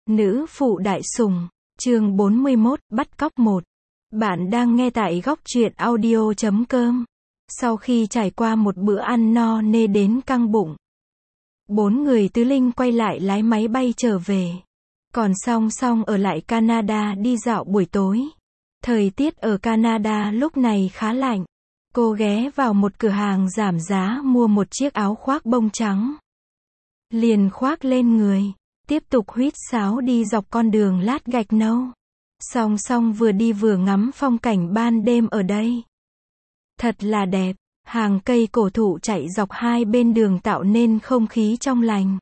Nữ phụ đại sủng, chương 41, bắt cóc 1. Bạn đang nghe tại góc truyện audio.com. Sau khi trải qua một bữa ăn no nê đến căng bụng, 4 người tứ linh quay lại lái máy bay trở về. Còn Song Song ở lại Canada đi dạo buổi tối. Thời tiết ở Canada lúc này khá lạnh. Cô ghé vào một cửa hàng giảm giá mua một chiếc áo khoác bông trắng. Liền khoác lên người, tiếp tục huýt sáo đi dọc con đường lát gạch nâu. Song Song vừa đi vừa ngắm phong cảnh ban đêm ở đây. Thật là đẹp, hàng cây cổ thụ chạy dọc hai bên đường tạo nên không khí trong lành.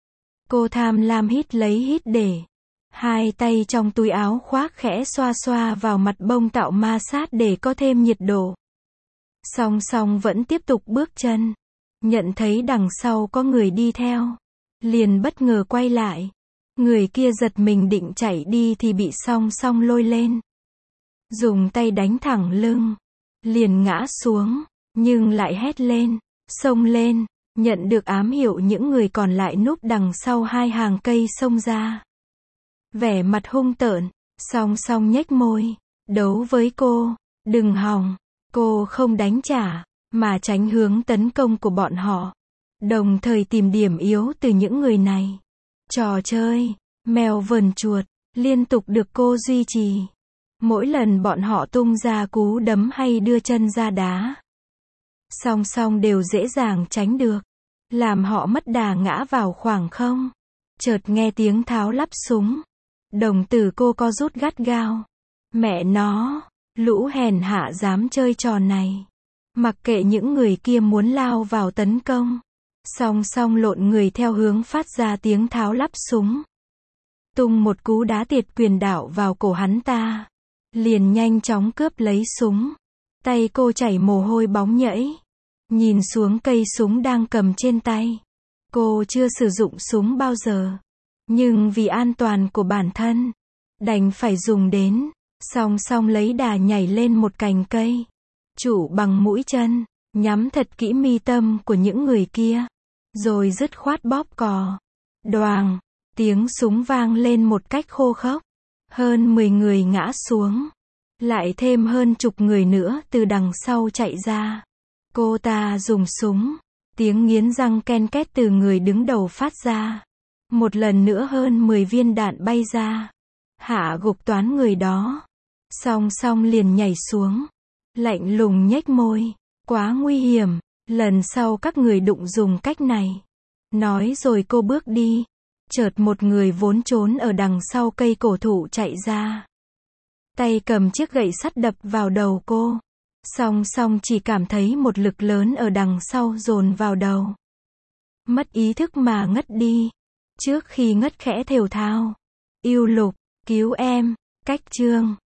Cô tham lam hít lấy hít để. Hai tay trong túi áo khoác khẽ xoa xoa vào mặt bông tạo ma sát để có thêm nhiệt độ. Song Song vẫn tiếp tục bước chân. Nhận thấy đằng sau có người đi theo. Liền bất ngờ quay lại. Người kia giật mình định chạy đi thì bị Song Song lôi lên. Dùng tay đánh thẳng lưng. Liền ngã xuống. Nhưng lại hét lên. Xông lên. Nhận được ám hiệu những người còn lại núp đằng sau hai hàng cây xông ra. Vẻ mặt hung tợn. Song Song nhếch môi. Đấu với cô. Đừng hòng. Cô không đánh trả. Mà tránh hướng tấn công của bọn họ. Đồng thời tìm điểm yếu từ những người này. Trò chơi, mèo vờn chuột, liên tục được cô duy trì. Mỗi lần bọn họ tung ra cú đấm hay đưa chân ra đá, Song Song đều dễ dàng tránh được. Làm họ mất đà ngã vào khoảng không. Chợt nghe tiếng tháo lắp súng. Đồng tử cô co rút gắt gao. Mẹ nó, lũ hèn hạ dám chơi trò này. Mặc kệ những người kia muốn lao vào tấn công. Song Song lộn người theo hướng phát ra tiếng tháo lắp súng. Tung một cú đá tiệt quyền đảo vào cổ hắn ta. Liền nhanh chóng cướp lấy súng. Tay cô chảy mồ hôi bóng nhẫy. Nhìn xuống cây súng đang cầm trên tay. Cô chưa sử dụng súng bao giờ. Nhưng vì an toàn của bản thân, đành phải dùng đến. Song Song lấy đà nhảy lên một cành cây. Trụ bằng mũi chân. Nhắm thật kỹ mi tâm của những người kia. Rồi dứt khoát bóp cò. Đoàng, tiếng súng vang lên một cách khô khốc. Hơn 10 người ngã xuống. Lại thêm hơn chục người nữa từ đằng sau chạy ra. Cô ta dùng súng. Tiếng nghiến răng ken két từ người đứng đầu phát ra. Một lần nữa hơn 10 viên đạn bay ra. Hạ gục toán người đó. Song Song liền nhảy xuống. Lạnh lùng nhếch môi. Quá nguy hiểm. Lần sau các người đụng dùng cách này. Nói rồi cô bước đi. Chợt một người vốn trốn ở đằng sau cây cổ thụ chạy ra. Tay cầm chiếc gậy sắt đập vào đầu cô. Song Song chỉ cảm thấy một lực lớn ở đằng sau dồn vào đầu. Mất ý thức mà ngất đi. Trước khi ngất khẽ thều thào. Yêu Lục, cứu em. Cách chương